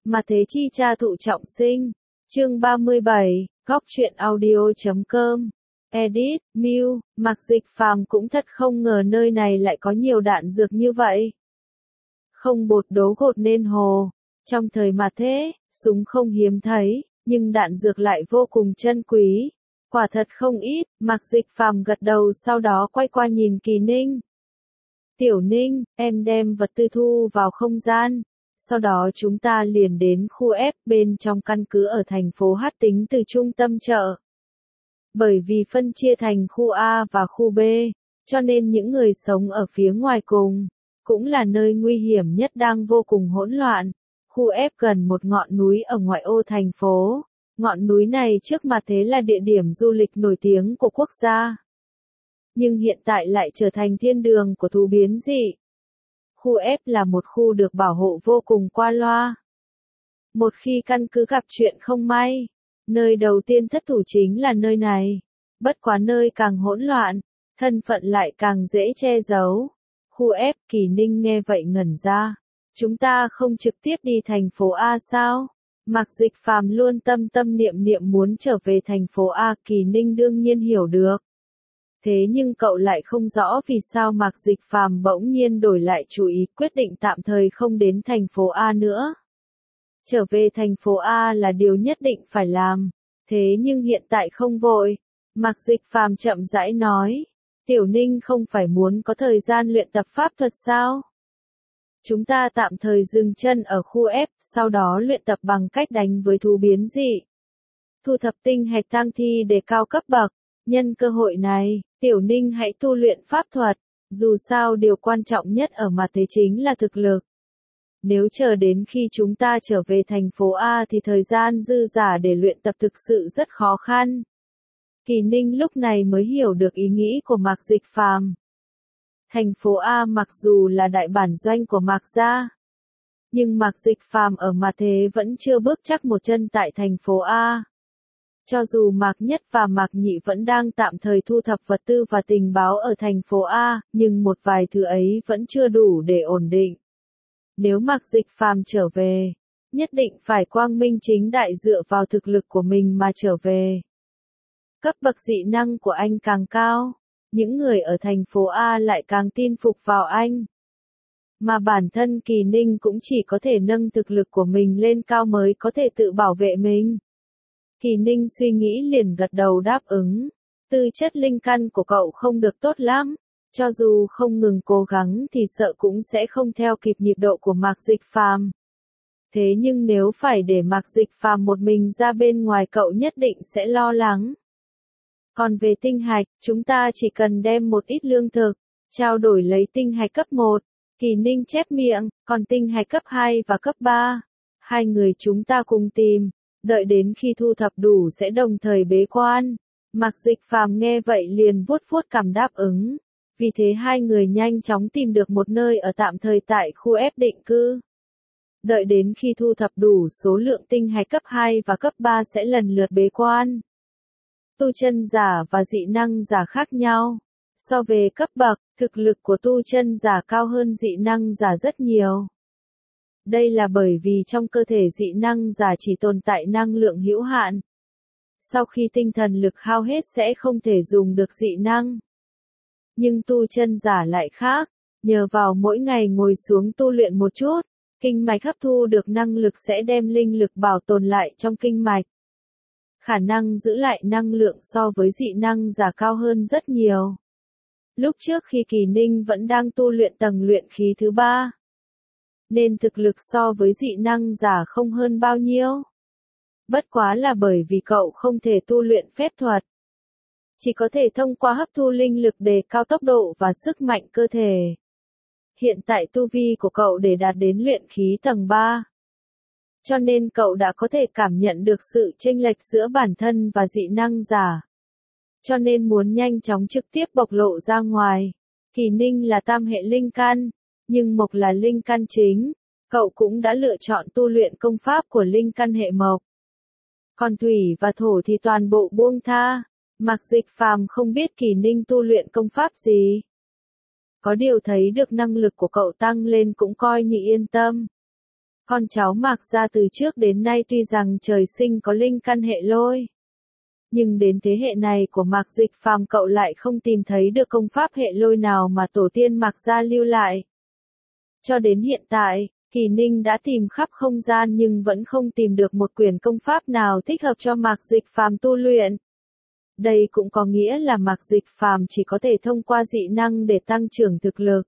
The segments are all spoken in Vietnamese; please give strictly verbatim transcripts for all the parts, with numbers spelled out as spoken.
Mà thế chi cha thụ trọng sinh. Chương ba mươi bảy, góc truyện audio chấm com. Edit, Mew, Mạc Dịch Phàm cũng thật không ngờ nơi này lại có nhiều đạn dược như vậy. Không bột đố gột nên hồ. Trong thời mà thế, súng không hiếm thấy, nhưng đạn dược lại vô cùng chân quý. Quả thật không ít, Mạc Dịch Phàm gật đầu sau đó quay qua nhìn Kỳ Ninh. Tiểu Ninh, em đem vật tư thu vào không gian. Sau đó chúng ta liền đến khu F bên trong căn cứ ở thành phố H tính từ trung tâm chợ. Bởi vì phân chia thành khu A và khu B, cho nên những người sống ở phía ngoài cùng, cũng là nơi nguy hiểm nhất đang vô cùng hỗn loạn. Khu F gần một ngọn núi ở ngoại ô thành phố. Ngọn núi này trước mặt thế là địa điểm du lịch nổi tiếng của quốc gia. Nhưng hiện tại lại trở thành thiên đường của thú biến dị. Khu F là một khu được bảo hộ vô cùng qua loa. Một khi căn cứ gặp chuyện không may, nơi đầu tiên thất thủ chính là nơi này. Bất quá nơi càng hỗn loạn, thân phận lại càng dễ che giấu. Khu F, Kỳ Ninh nghe vậy ngẩn ra. Chúng ta không trực tiếp đi thành phố A sao? Mạc Dịch Phàm luôn tâm tâm niệm niệm muốn trở về thành phố A, Kỳ Ninh đương nhiên hiểu được. Thế nhưng cậu lại không rõ vì sao Mạc Dịch Phàm bỗng nhiên đổi lại chủ ý, quyết định tạm thời không đến thành phố A nữa. Trở về thành phố A là điều nhất định phải làm, thế nhưng hiện tại không vội. Mạc Dịch Phàm chậm rãi nói, Tiểu Ninh không phải muốn có thời gian luyện tập pháp thuật sao? Chúng ta tạm thời dừng chân ở khu F, sau đó luyện tập bằng cách đánh với thú biến dị. Thu thập tinh hạch tang thi để cao cấp bậc. Nhân cơ hội này, Tiểu Ninh hãy tu luyện pháp thuật. Dù sao điều quan trọng nhất ở mặt thế chính là thực lực. Nếu chờ đến khi chúng ta trở về thành phố A thì thời gian dư giả để luyện tập thực sự rất khó khăn. Kỳ Ninh lúc này mới hiểu được ý nghĩ của Mạc Dịch Phàm. Thành phố A mặc dù là đại bản doanh của Mạc gia, nhưng Mạc Dịch Phàm ở mặt thế vẫn chưa bước chắc một chân tại thành phố A. Cho dù Mạc Nhất và Mạc Nhị vẫn đang tạm thời thu thập vật tư và tình báo ở thành phố A, nhưng một vài thứ ấy vẫn chưa đủ để ổn định. Nếu Mạc Dịch Phàm trở về, nhất định phải quang minh chính đại dựa vào thực lực của mình mà trở về. Cấp bậc dị năng của anh càng cao, những người ở thành phố A lại càng tin phục vào anh. Mà bản thân Kỳ Ninh cũng chỉ có thể nâng thực lực của mình lên cao mới có thể tự bảo vệ mình. Kỳ Ninh suy nghĩ liền gật đầu đáp ứng. Tư chất linh căn của cậu không được tốt lắm. Cho dù không ngừng cố gắng thì sợ cũng sẽ không theo kịp nhịp độ của Mạc Dịch Phàm. Thế nhưng nếu phải để Mạc Dịch Phàm một mình ra bên ngoài cậu nhất định sẽ lo lắng. Còn về tinh hạch, chúng ta chỉ cần đem một ít lương thực, trao đổi lấy tinh hạch cấp một. Kỳ Ninh chép miệng, còn tinh hạch cấp hai và cấp ba. Hai người chúng ta cùng tìm. Đợi đến khi thu thập đủ sẽ đồng thời bế quan. Mạc Dịch Phàm nghe vậy liền vuốt vuốt cằm đáp ứng. Vì thế hai người nhanh chóng tìm được một nơi ở tạm thời tại khu F định cư. Đợi đến khi thu thập đủ số lượng tinh hạch cấp hai và cấp ba sẽ lần lượt bế quan. Tu chân giả và dị năng giả khác nhau. So về cấp bậc, thực lực của tu chân giả cao hơn dị năng giả rất nhiều. Đây là bởi vì trong cơ thể dị năng giả chỉ tồn tại năng lượng hữu hạn. Sau khi tinh thần lực hao hết sẽ không thể dùng được dị năng. Nhưng tu chân giả lại khác, nhờ vào mỗi ngày ngồi xuống tu luyện một chút, kinh mạch hấp thu được năng lực sẽ đem linh lực bảo tồn lại trong kinh mạch. Khả năng giữ lại năng lượng so với dị năng giả cao hơn rất nhiều. Lúc trước khi Kỳ Ninh vẫn đang tu luyện tầng luyện khí thứ ba, nên thực lực so với dị năng giả không hơn bao nhiêu. Bất quá là bởi vì cậu không thể tu luyện phép thuật. Chỉ có thể thông qua hấp thu linh lực đề cao tốc độ và sức mạnh cơ thể. Hiện tại tu vi của cậu để đạt đến luyện khí tầng ba. Cho nên cậu đã có thể cảm nhận được sự chênh lệch giữa bản thân và dị năng giả. Cho nên muốn nhanh chóng trực tiếp bộc lộ ra ngoài. Kỳ Ninh là tam hệ linh căn, nhưng mộc là linh căn chính. Cậu cũng đã lựa chọn tu luyện công pháp của linh căn hệ mộc. Còn thủy và thổ thì toàn bộ buông tha. Mạc Dịch Phàm không biết Kỳ Ninh tu luyện công pháp gì. Có điều thấy được năng lực của cậu tăng lên cũng coi như yên tâm. Con cháu Mạc gia từ trước đến nay tuy rằng trời sinh có linh căn hệ lôi, nhưng đến thế hệ này của Mạc Dịch Phàm cậu lại không tìm thấy được công pháp hệ lôi nào mà tổ tiên Mạc gia lưu lại. Cho đến hiện tại, Kỳ Ninh đã tìm khắp không gian nhưng vẫn không tìm được một quyển công pháp nào thích hợp cho Mạc Dịch Phàm tu luyện. Đây cũng có nghĩa là Mạc Dịch Phàm chỉ có thể thông qua dị năng để tăng trưởng thực lực,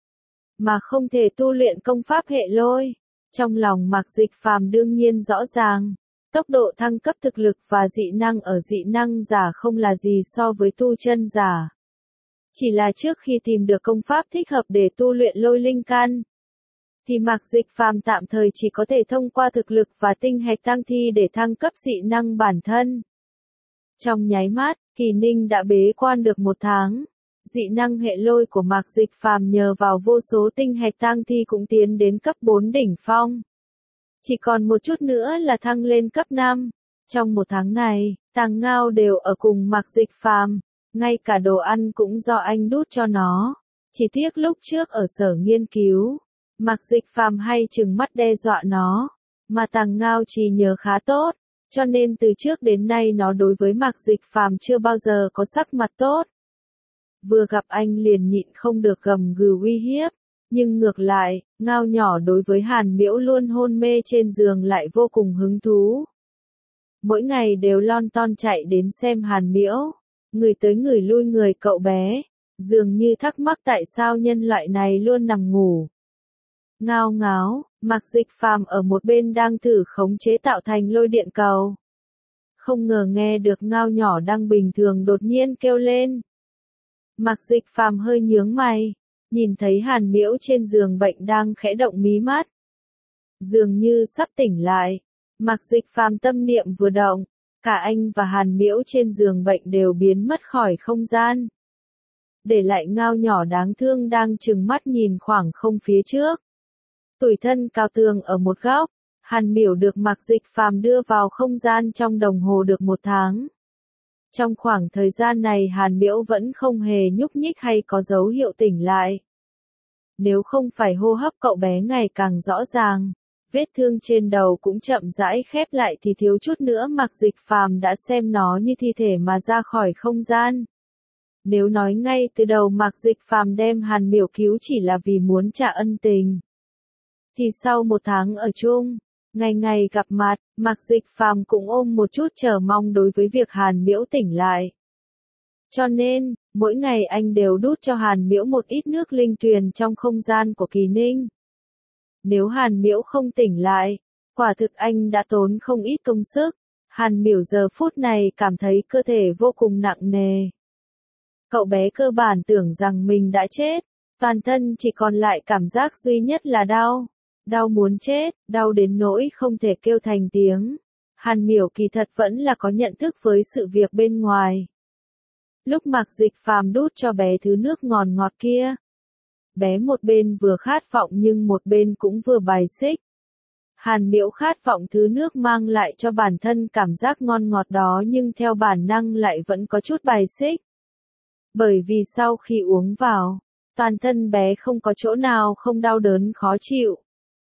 mà không thể tu luyện công pháp hệ lôi. Trong lòng Mạc Dịch Phàm đương nhiên rõ ràng, tốc độ thăng cấp thực lực và dị năng ở dị năng giả không là gì so với tu chân giả. Chỉ là trước khi tìm được công pháp thích hợp để tu luyện lôi linh căn, thì Mạc Dịch Phàm tạm thời chỉ có thể thông qua thực lực và tinh hạch tăng thi để thăng cấp dị năng bản thân. Trong nháy mắt, Kỳ Ninh đã bế quan được một tháng. Dị năng hệ lôi của Mạc Dịch Phàm nhờ vào vô số tinh hạch tăng thi cũng tiến đến cấp bốn đỉnh phong. Chỉ còn một chút nữa là thăng lên cấp năm. Trong một tháng này, Tàng Ngao đều ở cùng Mạc Dịch Phàm, ngay cả đồ ăn cũng do anh đút cho nó. Chỉ tiếc lúc trước ở sở nghiên cứu, Mạc Dịch Phàm hay trừng mắt đe dọa nó, mà Tàng Ngao chỉ nhớ khá tốt, cho nên từ trước đến nay nó đối với Mạc Dịch Phàm chưa bao giờ có sắc mặt tốt. Vừa gặp anh liền nhịn không được gầm gừ uy hiếp, nhưng ngược lại, Ngao nhỏ đối với Hàn Miễu luôn hôn mê trên giường lại vô cùng hứng thú. Mỗi ngày đều lon ton chạy đến xem Hàn Miễu, người tới người lui người cậu bé, dường như thắc mắc tại sao nhân loại này luôn nằm ngủ. Ngao ngáo, Mạc Dịch Phàm ở một bên đang thử khống chế tạo thành lôi điện cầu. Không ngờ nghe được Ngao nhỏ đang bình thường đột nhiên kêu lên. Mạc Dịch Phàm hơi nhướng mày, nhìn thấy Hàn Miễu trên giường bệnh đang khẽ động mí mắt. Dường như sắp tỉnh lại, Mạc Dịch Phàm tâm niệm vừa động, cả anh và Hàn Miễu trên giường bệnh đều biến mất khỏi không gian. Để lại Ngao nhỏ đáng thương đang trừng mắt nhìn khoảng không phía trước. Tủi thân cao tường ở một góc, Hàn Miểu được Mạc Dịch Phàm đưa vào không gian trong đồng hồ được một tháng. Trong khoảng thời gian này Hàn Miễu vẫn không hề nhúc nhích hay có dấu hiệu tỉnh lại. Nếu không phải hô hấp cậu bé ngày càng rõ ràng, vết thương trên đầu cũng chậm rãi khép lại thì thiếu chút nữa Mạc Dịch Phàm đã xem nó như thi thể mà ra khỏi không gian. Nếu nói ngay từ đầu Mạc Dịch Phàm đem Hàn Miểu cứu chỉ là vì muốn trả ân tình, thì sau một tháng ở chung, ngày ngày gặp mặt, Mạc Dịch Phàm cũng ôm một chút chờ mong đối với việc Hàn Miễu tỉnh lại. Cho nên, mỗi ngày anh đều đút cho Hàn Miễu một ít nước linh tuyền trong không gian của Kỳ Ninh. Nếu Hàn Miễu không tỉnh lại, quả thực anh đã tốn không ít công sức. Hàn Miểu giờ phút này cảm thấy cơ thể vô cùng nặng nề. Cậu bé cơ bản tưởng rằng mình đã chết, toàn thân chỉ còn lại cảm giác duy nhất là đau. Đau muốn chết, đau đến nỗi không thể kêu thành tiếng. Hàn Miểu kỳ thật vẫn là có nhận thức với sự việc bên ngoài. Lúc Mạc Dịch Phàm đút cho bé thứ nước ngọt ngọt kia, bé một bên vừa khát vọng nhưng một bên cũng vừa bài xích. Hàn Miễu khát vọng thứ nước mang lại cho bản thân cảm giác ngon ngọt đó nhưng theo bản năng lại vẫn có chút bài xích. Bởi vì sau khi uống vào, toàn thân bé không có chỗ nào không đau đớn khó chịu.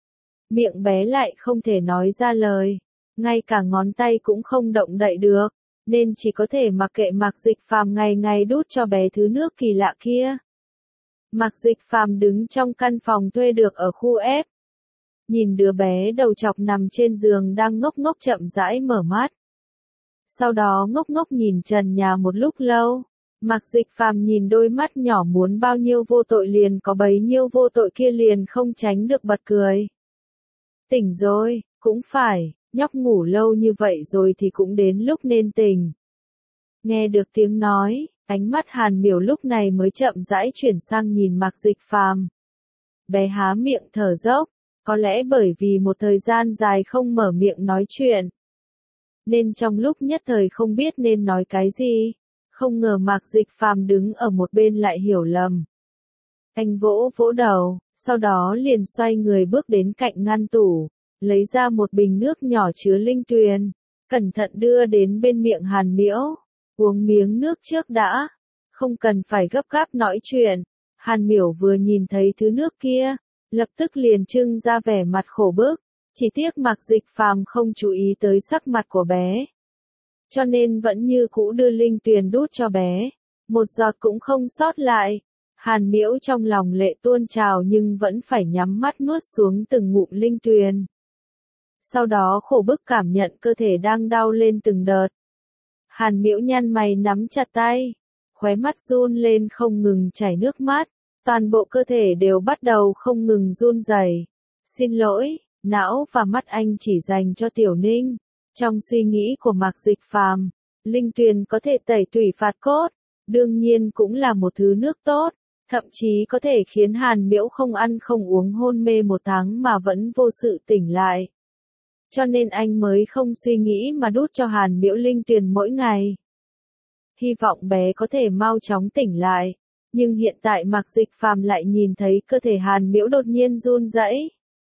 Miệng bé lại không thể nói ra lời, ngay cả ngón tay cũng không động đậy được, nên chỉ có thể mặc kệ Mạc Dịch Phàm ngày ngày đút cho bé thứ nước kỳ lạ kia. Mạc Dịch Phàm đứng trong căn phòng thuê được ở khu F. Nhìn đứa bé đầu chọc nằm trên giường đang ngốc ngốc chậm rãi mở mắt. Sau đó ngốc ngốc nhìn trần nhà một lúc lâu. Mạc Dịch Phàm nhìn đôi mắt nhỏ muốn bao nhiêu vô tội liền có bấy nhiêu vô tội kia liền không tránh được bật cười. Tỉnh rồi, cũng phải, nhóc ngủ lâu như vậy rồi thì cũng đến lúc nên tỉnh. Nghe được tiếng nói, ánh mắt Hàn Miểu lúc này mới chậm rãi chuyển sang nhìn Mạc Dịch Phàm. Bé há miệng thở dốc, có lẽ bởi vì một thời gian dài không mở miệng nói chuyện, nên trong lúc nhất thời không biết nên nói cái gì. Không ngờ Mạc Dịch Phàm đứng ở một bên lại hiểu lầm. Anh vỗ vỗ đầu, sau đó liền xoay người bước đến cạnh ngăn tủ, lấy ra một bình nước nhỏ chứa linh tuyền, cẩn thận đưa đến bên miệng Hàn Miễu. Uống miếng nước trước đã, không cần phải gấp gáp nói chuyện. Hàn Miểu vừa nhìn thấy thứ nước kia, lập tức liền trưng ra vẻ mặt khổ bức, Chỉ tiếc Mạc Dịch Phàm không chú ý tới sắc mặt của bé. Cho nên vẫn như cũ đưa linh tuyền đút cho bé. Một giọt cũng không sót lại. Hàn Miễu trong lòng lệ tuôn trào nhưng vẫn phải nhắm mắt nuốt xuống từng ngụm linh tuyền. Sau đó khổ bức cảm nhận cơ thể đang đau lên từng đợt. Hàn Miễu nhăn mày nắm chặt tay. Khóe mắt run lên không ngừng chảy nước mắt. Toàn bộ cơ thể đều bắt đầu không ngừng run rẩy. Xin lỗi, não và mắt anh chỉ dành cho Tiểu Ninh. Trong suy nghĩ của Mạc Dịch Phàm, linh tuyền có thể tẩy tủy phạt cốt, đương nhiên cũng là một thứ nước tốt, thậm chí có thể khiến Hàn Miễu không ăn không uống hôn mê một tháng mà vẫn vô sự tỉnh lại. Cho nên anh mới không suy nghĩ mà đút cho Hàn Miễu linh tuyền mỗi ngày. Hy vọng bé có thể mau chóng tỉnh lại, nhưng hiện tại Mạc Dịch Phàm lại nhìn thấy cơ thể Hàn Miễu đột nhiên run rẩy.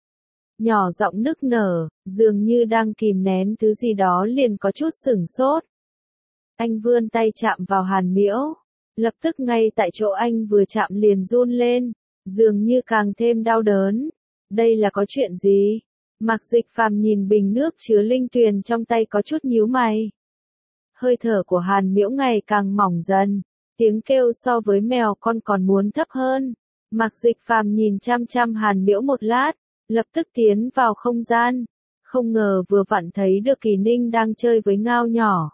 Nhỏ giọng nức nở, dường như đang kìm nén thứ gì đó liền có chút sửng sốt. Anh vươn tay chạm vào Hàn Miễu, lập tức ngay tại chỗ anh vừa chạm liền run lên, dường như càng thêm đau đớn. Đây là có chuyện gì? Mạc Dịch Phàm nhìn bình nước chứa linh tuyền trong tay có chút nhíu mày. Hơi thở của Hàn Miễu ngày càng mỏng dần, tiếng kêu so với mèo con còn muốn thấp hơn. Mạc Dịch Phàm nhìn chăm chăm Hàn Miễu một lát, lập tức tiến vào không gian, không ngờ vừa vặn thấy được Kỳ Ninh đang chơi với ngao nhỏ.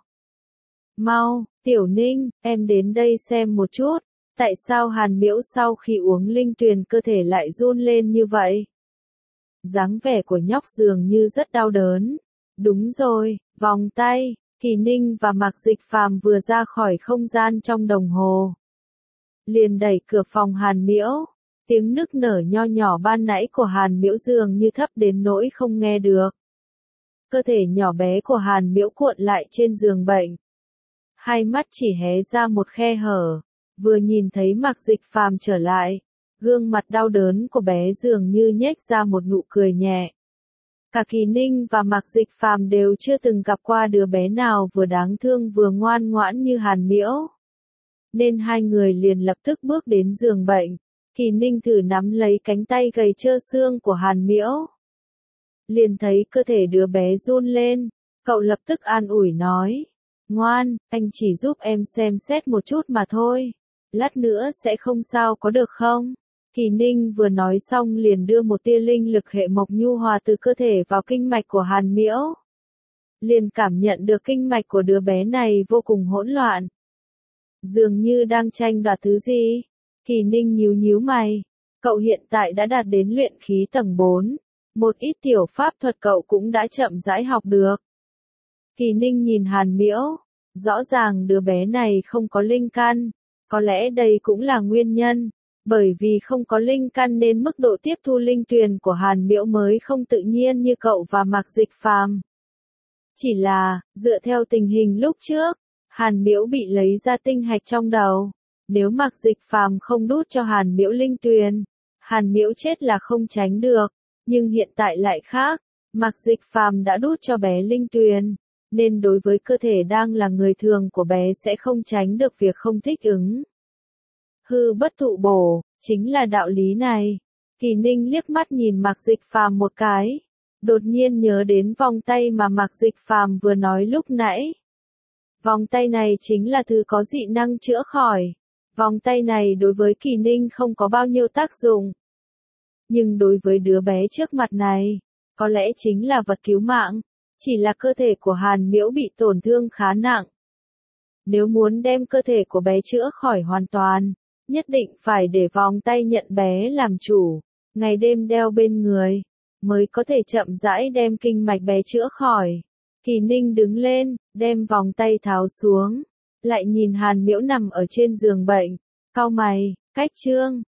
Mau, Tiểu Ninh, em đến đây xem một chút, tại sao Hàn Miễu sau khi uống linh tuyền cơ thể lại run lên như vậy? Dáng vẻ của nhóc dường như rất đau đớn. Đúng rồi, vòng tay. Kỳ Ninh và Mạc Dịch Phàm vừa ra khỏi không gian trong đồng hồ, liền đẩy cửa phòng Hàn Miễu. Tiếng nức nở nho nhỏ ban nãy của Hàn Miễu dường như thấp đến nỗi không nghe được. Cơ thể nhỏ bé của Hàn Miễu cuộn lại trên giường bệnh. Hai mắt chỉ hé ra một khe hở, vừa nhìn thấy Mạc Dịch Phàm trở lại, gương mặt đau đớn của bé dường như nhếch ra một nụ cười nhẹ. Cả Kỳ Ninh và Mạc Dịch Phàm đều chưa từng gặp qua đứa bé nào vừa đáng thương vừa ngoan ngoãn như Hàn Miễu. Nên hai người liền lập tức bước đến giường bệnh. Kỳ Ninh thử nắm lấy cánh tay gầy trơ xương của Hàn Miễu. Liền thấy cơ thể đứa bé run lên, cậu lập tức an ủi nói. Ngoan, anh chỉ giúp em xem xét một chút mà thôi. Lát nữa sẽ không sao có được không? Kỳ Ninh vừa nói xong liền đưa một tia linh lực hệ mộc nhu hòa từ cơ thể vào kinh mạch của Hàn Miễu. Liền cảm nhận được kinh mạch của đứa bé này vô cùng hỗn loạn. Dường như đang tranh đoạt thứ gì. Kỳ Ninh nhíu nhíu mày. Cậu hiện tại đã đạt đến luyện khí tầng bốn. Một ít tiểu pháp thuật cậu cũng đã chậm rãi học được. Kỳ Ninh nhìn Hàn Miễu. Rõ ràng đứa bé này không có linh căn. Có lẽ đây cũng là nguyên nhân. Bởi vì không có linh căn nên mức độ tiếp thu linh tuyền của Hàn Miễu mới không tự nhiên như cậu và Mạc Dịch Phàm. Chỉ là, dựa theo tình hình lúc trước, Hàn Miễu bị lấy ra tinh hạch trong đầu. Nếu Mạc Dịch Phàm không đút cho Hàn Miễu linh tuyền, Hàn Miễu chết là không tránh được. Nhưng hiện tại lại khác, Mạc Dịch Phàm đã đút cho bé linh tuyền, nên đối với cơ thể đang là người thường của bé sẽ không tránh được việc không thích ứng. Hư bất thụ bổ, chính là đạo lý này. Kỳ Ninh liếc mắt nhìn Mạc Dịch Phàm một cái, đột nhiên nhớ đến vòng tay mà Mạc Dịch Phàm vừa nói lúc nãy. Vòng tay này chính là thứ có dị năng chữa khỏi. Vòng tay này đối với Kỳ Ninh không có bao nhiêu tác dụng. Nhưng đối với đứa bé trước mặt này, có lẽ chính là vật cứu mạng. Chỉ là cơ thể của Hàn Miễu bị tổn thương khá nặng. Nếu muốn đem cơ thể của bé chữa khỏi hoàn toàn, nhất định phải để vòng tay nhận bé làm chủ, ngày đêm đeo bên người, mới có thể chậm rãi đem kinh mạch bé chữa khỏi. Kỳ Ninh đứng lên, đem vòng tay tháo xuống, lại nhìn Hàn Miễu nằm ở trên giường bệnh, cau mày, cách chương.